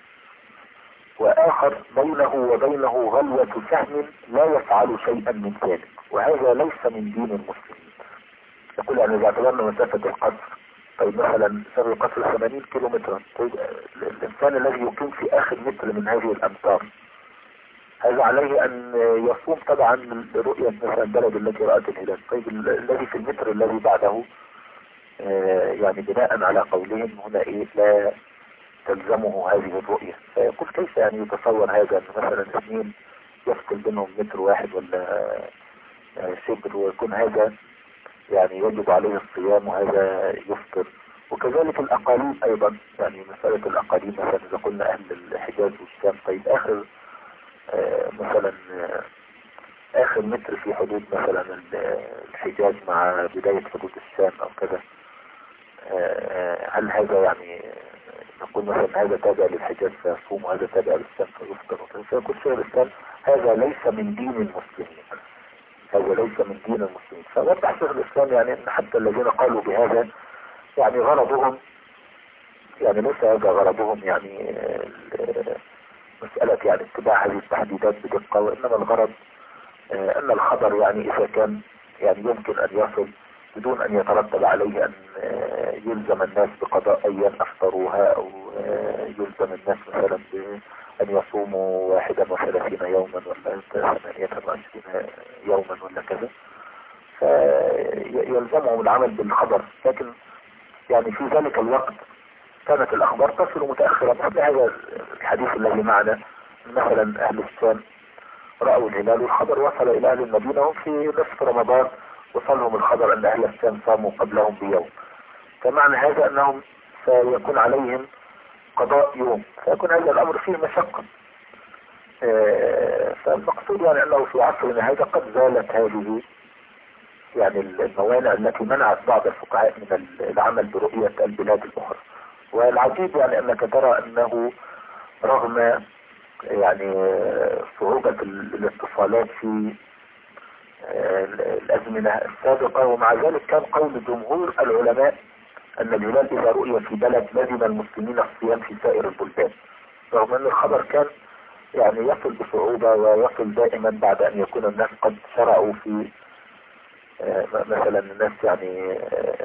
وآخر بينه وبينه غلوة سهم لا يفعل شيئا من ذلك، وهذا ليس من دين المسلمين. يقول يعني إذا اعتبرنا مسافة القصر، طيب مثلا مسافة القصر ثمانين كيلو مترا، طيب الإنسان الذي يقيم في آخر متر من هذه الأمتار هذا عليه أن يصوم طبعا من رؤية مثلا البلد التي رأت الهلال. طيب الذي في المتر الذي بعده يعني بناء على قولهم هنا إيه لا تلزمه هذه الرؤية، فيقول كيف يعني يتصور هذا أن مثلا اثنين يفصل بينهم متر واحد ولا شبر ويكون هذا يعني يجب عليه الصيام وهذا يفطر. وكذلك الأقاليم أيضا، يعني مسألة الأقاليم مثلا إذا قلنا أهل الحجاز والشام، طيب آخر آه مثلا آه آخر متر في حدود مثلا الحجاز مع بداية حدود الشام أو كذا، آه هل هذا يعني نقول مثلا هذا تابع للحجاز فيصوم وهذا تابع للشام فيفطر؟ فيقول شيخ الإسلام هذا ليس من دين المسلمين، هذا ليس من دين المسلمين. فوضح شيخ الإسلام يعني أن حتى الذين قالوا بهذا يعني غرضهم يعني ليس هذا غرضهم يعني مسألة يعني اتباع هذه التحديدات بدقة، وإنما الغرض أن الخبر يعني إذا كان يعني يمكن أن يصل بدون أن يترتب عليه أن يلزم الناس بقضاء أيام أفطروها، أو يلزم الناس مثلا أن يصوموا واحدا وثلاثين يوما ولا ثمانية وعشرين يوما ولا كذا، فيلزمهم العمل بالخبر. لكن يعني في ذلك الوقت كانت الأخبار تصل متأخرة، مثل هذا الحديث الذي معنا مثلا أهل الشام رأوا الهلال والخبر وصل إلى أهل المدينة وهم في نصف رمضان وصلهم الخبر أن أهل الشام صاموا قبلهم بيوم، فمعنى هذا أنهم سيكون عليهم قضاء يوم، فيكون هذا الأمر فيه مشقة. فالمقصود يعني أنه في عصرنا هذا قد زالت هذه يعني الموانع التي منعت بعض الفقهاء من العمل برؤية البلاد الأخرى. والعجيب يعني أنك ترى أنه رغم يعني صعوبة الاتصالات في الأزمنة السابقة. ومع ذلك كان قول جمهور العلماء أن الهلال إذا رؤي في بلد لزم المسلمين الصيام في سائر البلدان، رغم أن الخبر كان يعني يصل بصعوبة ويصل دائما بعد أن يكون الناس قد شرعوا في مثلا الناس يعني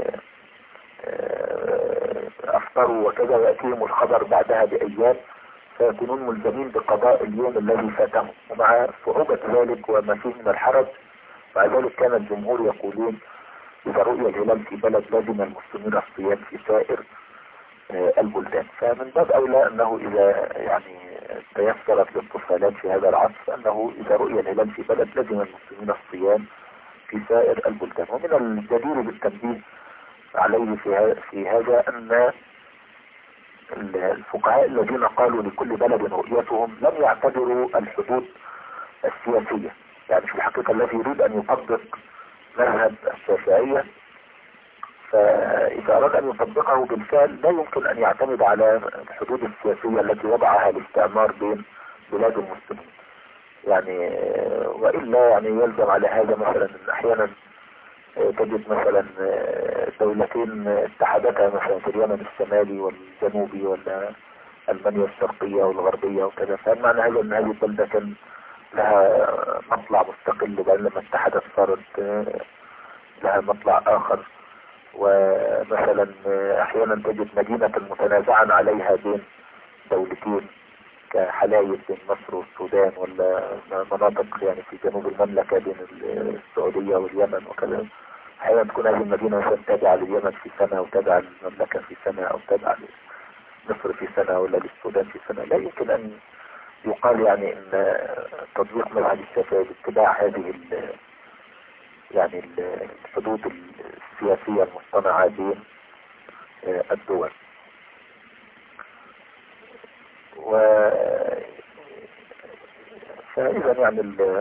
أفطروا وكذا، ويأتيهم الخبر بعدها بأيام فيكونون ملزمين بقضاء اليوم الذي فاتهم. ومع صعوبة ذلك وما فيه من الحرج، مع ذلك كان الجمهور يقولون إذا رؤي الهلال في بلد لازم المسلمين الصيام في سائر البلدان. فمن باب أولى أنه إذا يعني تيسرت الاتصالات في هذا العصر أنه إذا رؤي الهلال في بلد لازم المسلمين الصيام في سائر البلدان. ومن الجدير بالتنبيه عليه في هذا أن الفقهاء الذين قالوا لكل بلد رؤيتهم لم يعتبروا الحدود السياسية. يعني في الحقيقة الذي يريد أن يطبق مذهب الشافعية فإذا أراد أن يطبقه بالفعل لا يمكن أن يعتمد على الحدود السياسية التي وضعها الاستعمار بين بلاد المسلمين. يعني وإلا يعني يلزم على هذا مثلا أحيانا تجد مثلا دولتين اتحدتها مثلا في اليمن الشمالي والجنوبي ولا ألمانيا الشرقية والغربية وكذا، فمعنى هذا أن هذه البلدة كان لها مطلع مستقل، وبعدين لما اتحدت صارت لها مطلع آخر. ومثلا أحيانا تجد مدينة متنازعا عليها بين دولتين كحلايب بين مصر والسودان، ولا مناطق يعني في جنوب المملكة بين السعودية واليمن وكذا. أحيانا تكون هذه المدينة مثلا تابعة لليمن في سنة وتابعة للمملكة في سنة، أو تابعة لمصر في سنة ولا للسودان في سنة. لا يمكن أن يقال يعني أن تطبيق مذهب الشافعي باتباع هذه ال يعني الحدود السياسية المصطنعة بين الدول. و فإذا يعني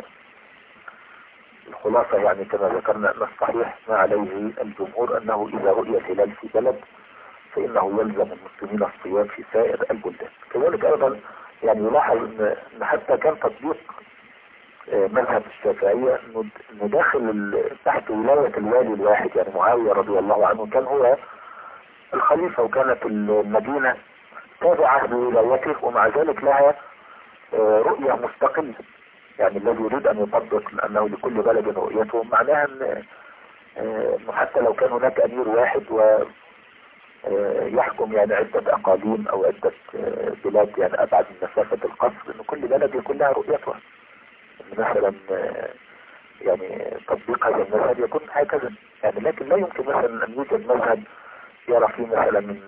الخلاصة يعني كما ذكرنا أن الصحيح ما عليه الجمهور أنه إذا رؤي الهلال في بلد فإنه يلزم المسلمين الصيام في سائر البلدان. كذلك أيضا يعني يلاحظ أن حتى كان تطبيق مذهب الشافعية أنه داخل تحت ولاية الوالي الواحد. يعني معاوية رضي الله عنه كان هو الخليفة، وكانت المدينة تابعة لولايته، ومع ذلك لها رؤية مستقلة. يعني الذي يريد أن يطبق لأنه لكل بلد رؤيته، معناها أنه حتى لو كان هناك أمير واحد ويحكم يعني عدة أقاليم أو عدة بلاد يعني أبعد من مسافة القصر، أن كل بلد يكون لها رؤيتها. مثلا يعني تطبيق هذا المذهب يكون هكذا يعني. لكن لا يمكن مثلا أن يوجد مذهب يرى فيه مثلا من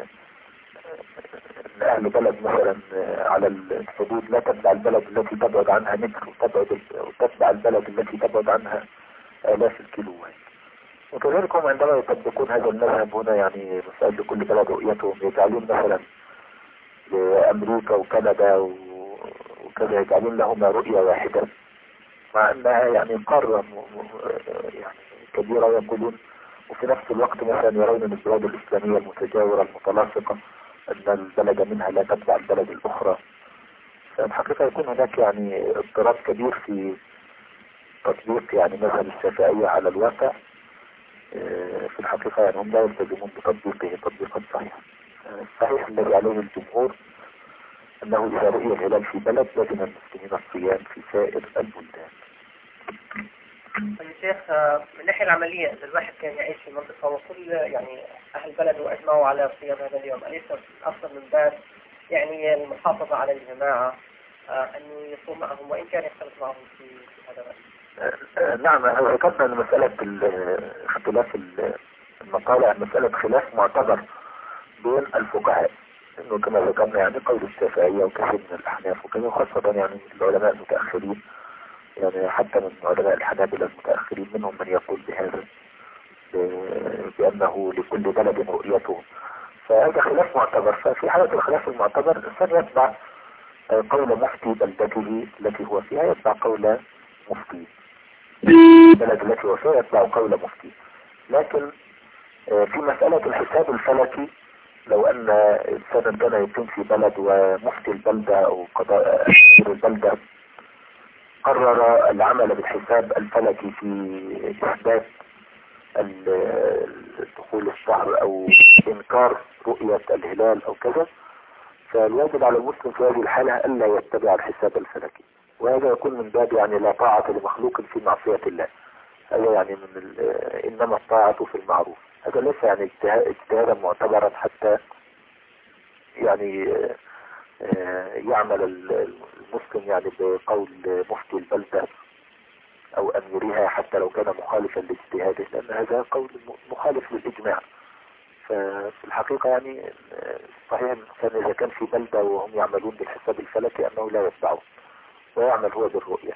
أهل بلد مثلا على الحدود لا تتبع البلد التي تبعد عنها متر، وتبعد وتتبع البلد التي تبعد عنها آلاف الكيلوات. وكذلك هم عندما يطبقون هذا المذهب هنا يعني مسألة لكل بلد رؤيتهم، يجعلون مثلا لأمريكا وكندا وكذا يجعلون لهما رؤية واحدة، مع أنها يعني قارة يعني كبيرة يقولون. وفي نفس الوقت مثلا يرون من البلاد الإسلامية المتجاورة المتلاصقة أن البلد منها لا تتبع البلد الأخرى. فالحقيقة يكون هناك يعني اضطراب كبير في تطبيق يعني مذهب الشافعية على الواقع. في الحقيقة يعني هم لا يلتزمون بتطبيقه تطبيقا صحيحا. الصحيح الذي عليه الجمهور أنه إذا رؤي الهلال في بلد لازم المسلمين الصيام في سائر البلدان. يا شيخ من الناحية العملية إذا الواحد كان يعيش في منطقة وكل يعني أهل البلد وأجمعوا على صيام هذا اليوم، أليس أفضل من باب يعني المحافظة على الجماعة أنه يصوم معهم وإن كان يختلط معهم في هذا الوقت؟ نعم، ذكرنا أن مسألة اختلاف المقالة مسألة خلاف معتبر بين الفقهاء، إنه كما ذكرنا يعني قول الشافعية وكثير من الأحناف وكذا، خاصة يعني العلماء المتأخرين يعني حتى من علماء الحنابلة المتأخرين منهم من يقول بهذا بأنه لكل بلد رؤيته. فهذا خلاف معتبر. ففي حالة الخلاف المعتبر الإنسان يتبع قول مفتي بلدته التي هو فيها، يتبع قول مفتي البلد التي هو فيها يتبع قول مفتي. لكن في مسألة الحساب الفلكي لو أن إنسانا كان يقيم في بلد ومفتي البلدة أو قضاء البلدة قرر العمل بالحساب الفلكي في إثبات دخول الشهر أو إنكار رؤية الهلال أو كذا، فالواجب على المسلم في هذه الحالة ألا يتبع الحساب الفلكي، وهذا يكون من باب يعني لا طاعة لمخلوق في معصية الله. هذا يعني من إنما الطاعة في المعروف. هذا ليس يعني اجتهادا معتبرا حتى يعني يعمل المسلم يعني بقول مفتي البلدة او اميرها حتى لو كان مخالفا لاجتهاده، لان هذا قول مخالف للاجماع. ففي الحقيقة يعني صحيح كان اذا كان في بلدة وهم يعملون بالحساب الفلكي انه لا يتبعه ويعمل هو بالرؤية.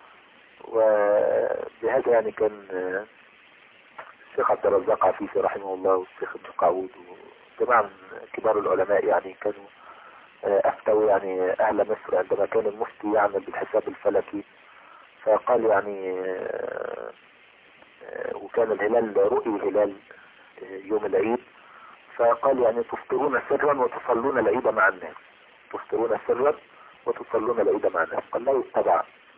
وبهذا يعني كان الشيخ عبد الرزاق عفيفي رحمه الله والشيخ ابن قعود وجماعة من كبار العلماء يعني كانوا افتوا يعني اهل مصر عندما كان المفتي يعمل بالحساب الفلكي، فقال يعني وكان الهلال رؤي الهلال يوم العيد، فقال يعني تفطرون سرا وتصلون العيد مع الناس، تفطرون سرا وتصلون العيد مع الناس. قال لا يتبع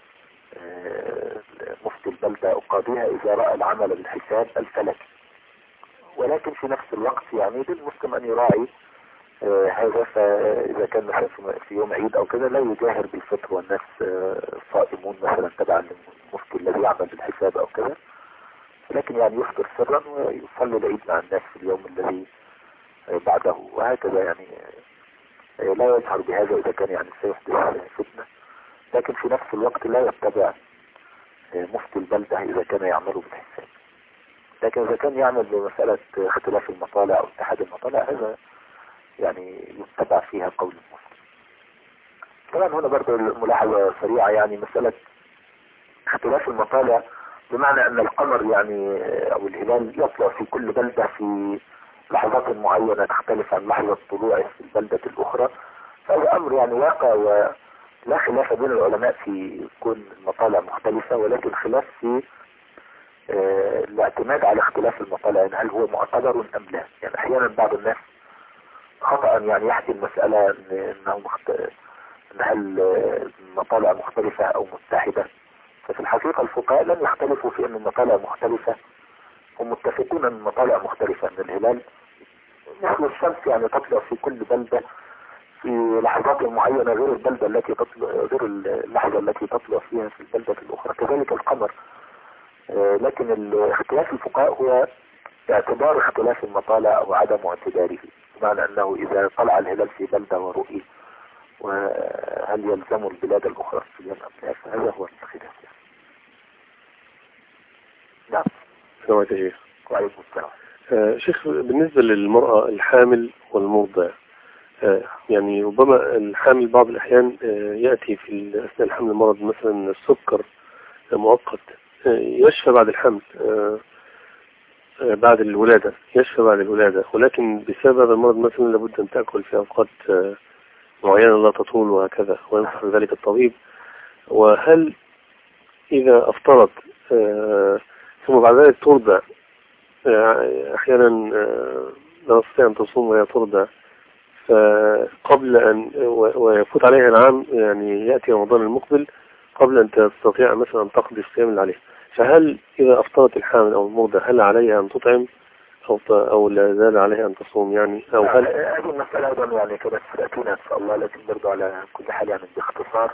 مفتي البلدة أو قاضيها إذا رأى العمل بالحساب الفلكي، ولكن في نفس الوقت يعني للمسلم أن يراعي آه هذا. فإذا كان مثلا في يوم عيد أو كذا لا يجاهر بالفطر والناس آه صائمون مثلا تبعا للمفتي الذي يعمل بالحساب أو كذا، لكن يعني يفطر سرا ويصلي العيد مع الناس في اليوم الذي آه بعده، وهكذا يعني آه لا يجهر بهذا إذا كان يعني سيحدث فتنة، لكن في نفس الوقت لا يتبع آه مفتي البلدة إذا كان يعمل بالحساب. لكن إذا كان يعمل بمسألة اختلاف المطالع أو اتحاد المطالع هذا يعني يتبع فيها قول المسلم. طبعا هنا برضه ملاحظة سريعة، يعني مسألة اختلاف المطالع بمعنى أن القمر يعني أو الهلال يطلع في كل بلدة في لحظات معينة تختلف عن لحظة طلوعه في البلدة الأخرى، فهذا أمر يعني واقع ولا خلاف بين العلماء في كون المطالع مختلفة، ولكن خلاف في اه الاعتماد على اختلاف المطالع، يعني هل هو معتبر أم لا. يعني أحيانا بعض الناس خطأ يعني يحكي المسألة انه مخت... انها المطالع مختلفة او متحدة، ففي الحقيقة الفقهاء لم يختلفوا في ان المطالع مختلفة، هم متفقون ان المطالع مختلفة، ان الهلال مثل الشمس يعني تطلع في كل بلدة في لحظات معينة غير البلدة التي تطلع غير اللحظة التي تطلع فيها في البلدة الاخرى، كذلك القمر. لكن اختلاف الفقهاء هو اعتبار اختلاف المطالع او عدم اعتباره، بمعنى انه اذا طلع الهلال في بلدة ورؤي وهل يلزم البلاد الاخرى الصيام ام لا، فهذا هو الخلاف. نعم. السلام عليكم شيخ. وعليكم السلام. آه شيخ، بالنسبة للمرأة الحامل والمرضع، آه يعني ربما الحامل بعض الأحيان آه يأتي في أثناء الحمل المرض مثلا السكر مؤقت، آه يشفى بعد الحمل، آه بعد الولادة يشفى بعد الولادة، ولكن بسبب هذا المرض مثلا لابد أن تأكل في أوقات معينة لا تطول وهكذا، وينصح ذلك الطبيب. وهل إذا أفطرت ثم بعد ذلك ترضع، أحيانا لا تستطيع أن تصوم وهي ترضع، فقبل أن ويفوت عليها العام يعني يأتي رمضان المقبل قبل أن تستطيع مثلا أن تقضي الصيام اللي عليه، فهل إذا أفطرت الحامل أو المرضع هل عليها أن تطعم أو أو لا زال عليها أن تصوم يعني؟ أو هل هذه المسألة أيضا يعني كما ستأتينا إن شاء الله، لكن برضو على كل حال يعني باختصار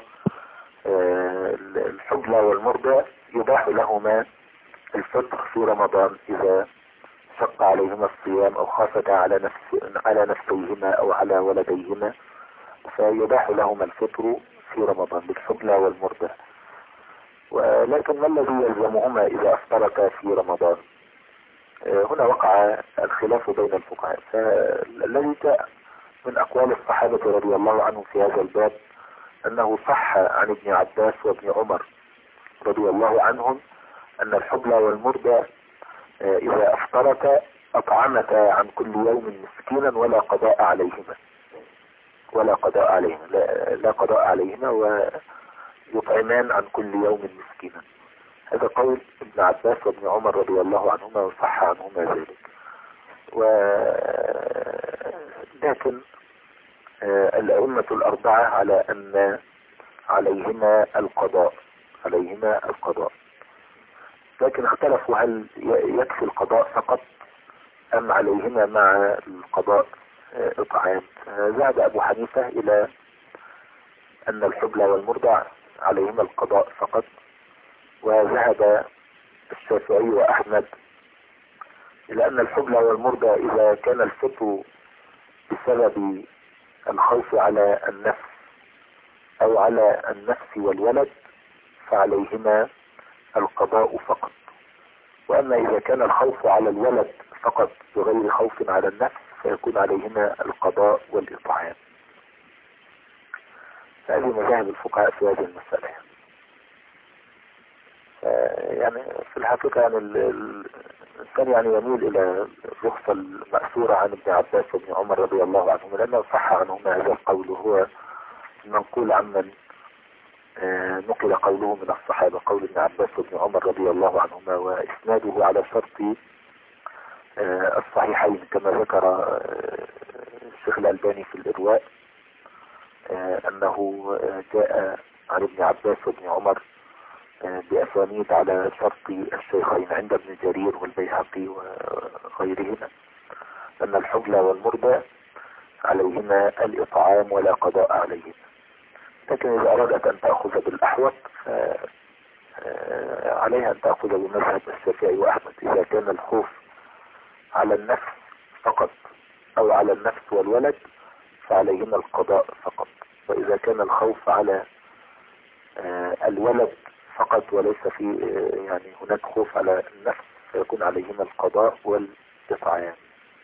الحبلى والمرضع يباح لهما الفطر في رمضان إذا شق عليهما الصيام أو خافتا على نفس على نفسيهما أو على ولديهما، فيباح لهما الفطر في رمضان للحبلى والمرضع. ولكن ما الذي يلزمهما إذا أفطرتا في رمضان؟ هنا وقع الخلاف بين الفقهاء، فالذي جاء من أقوال الصحابة رضي الله عنهم في هذا الباب أنه صح عن ابن عباس وابن عمر رضي الله عنهم أن الحبلى والمرضع إذا أفطرتا أطعمتا عن كل يوم مسكينا ولا قضاء عليهما ولا قضاء عليهما لا, لا قضاء عليهما ويطعمان عن كل يوم مسكينا. هذا قول ابن عباس وابن عمر رضي الله عنهما وصح عنهما ذلك. و لكن الأئمة الأربعة على أن عليهما القضاء، عليهما القضاء. لكن اختلفوا هل يكفي القضاء فقط أم عليهما مع القضاء إطعام. ذهب أبو حنيفة إلى أن الحبلى والمرضع عليهما القضاء فقط، وذهب الشافعي وأحمد إلى أن الحبلى والمرضع إذا كان الفطر بسبب الخوف على النفس أو على النفس والولد فعليهما القضاء فقط، وأما إذا كان الخوف على الولد فقط بغير خوف على النفس فيكون عليهما القضاء والإطعام. هذه مذاهب الفقهاء في هذه المسألة. يعني في الحقيقة يعني الإنسان يعني يميل إلى الرخصة المأثورة عن ابن عباس وابن عمر رضي الله عنهم، لأنه صح عنهما هذا القول، وهو منقول عمن نقل قوله من الصحابة، قول ابن عباس وابن عمر رضي الله عنهما، وإسناده على شرط الصحيحين كما ذكر الشيخ الألباني في الإرواء، أنه جاء عن ابن عباس وابن عمر بأسانيد على شرط الشيخين عند ابن جرير والبيهقي وغيرهما أن الحبلى والمرضع عليهما الإطعام ولا قضاء عليهما. لكن إذا أرادت أن تأخذ بالأحوط عليها أن تأخذ بمذهب الشافعي وأحمد. إذا كان الخوف على النفس فقط أو على النفس والولد فعليهما القضاء فقط، وإذا كان الخوف على الولد فقط وليس في يعني هناك خوف على النفس فيكون عليهما القضاء والإطعام.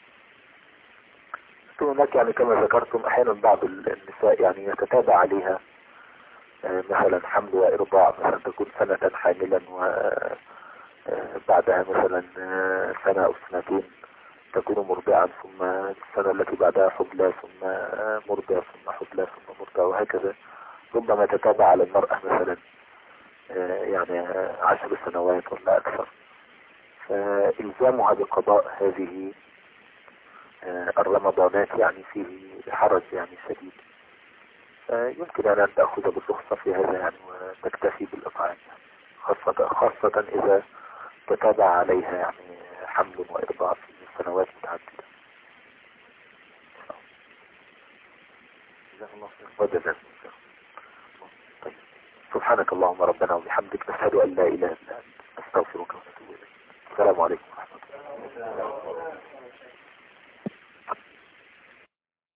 هناك يعني كما ذكرتم أحيانا بعض النساء يعني يتتابع عليها مثلا حمل وإرضاع، مثلا تكون سنة حاملا وبعدها مثلا سنة أو سنتين تكون مرضعا، ثم السنة التي بعدها حبلى، ثم مرضع، ثم حبلى، ثم مرضع، وهكذا. ربما تتابع على المرأة مثلا يعني عشر سنوات ولا أكثر، فإلزامها بقضاء هذه الرمضانات يعني فيه حرج يعني شديد. يمكن أن تأخذ بالرخصة في هذا يعني وتكتفي بالإطعام، يعني خاصة خاصة إذا تتابع عليها يعني حمل وإرضاع في سنوات متعددة. وجزاكم الله. طيب، سبحانك اللهم ربنا وبحمدك، نشهد أن لا إله إلا أنت، نستغفرك ونتوب إليك. السلام عليكم.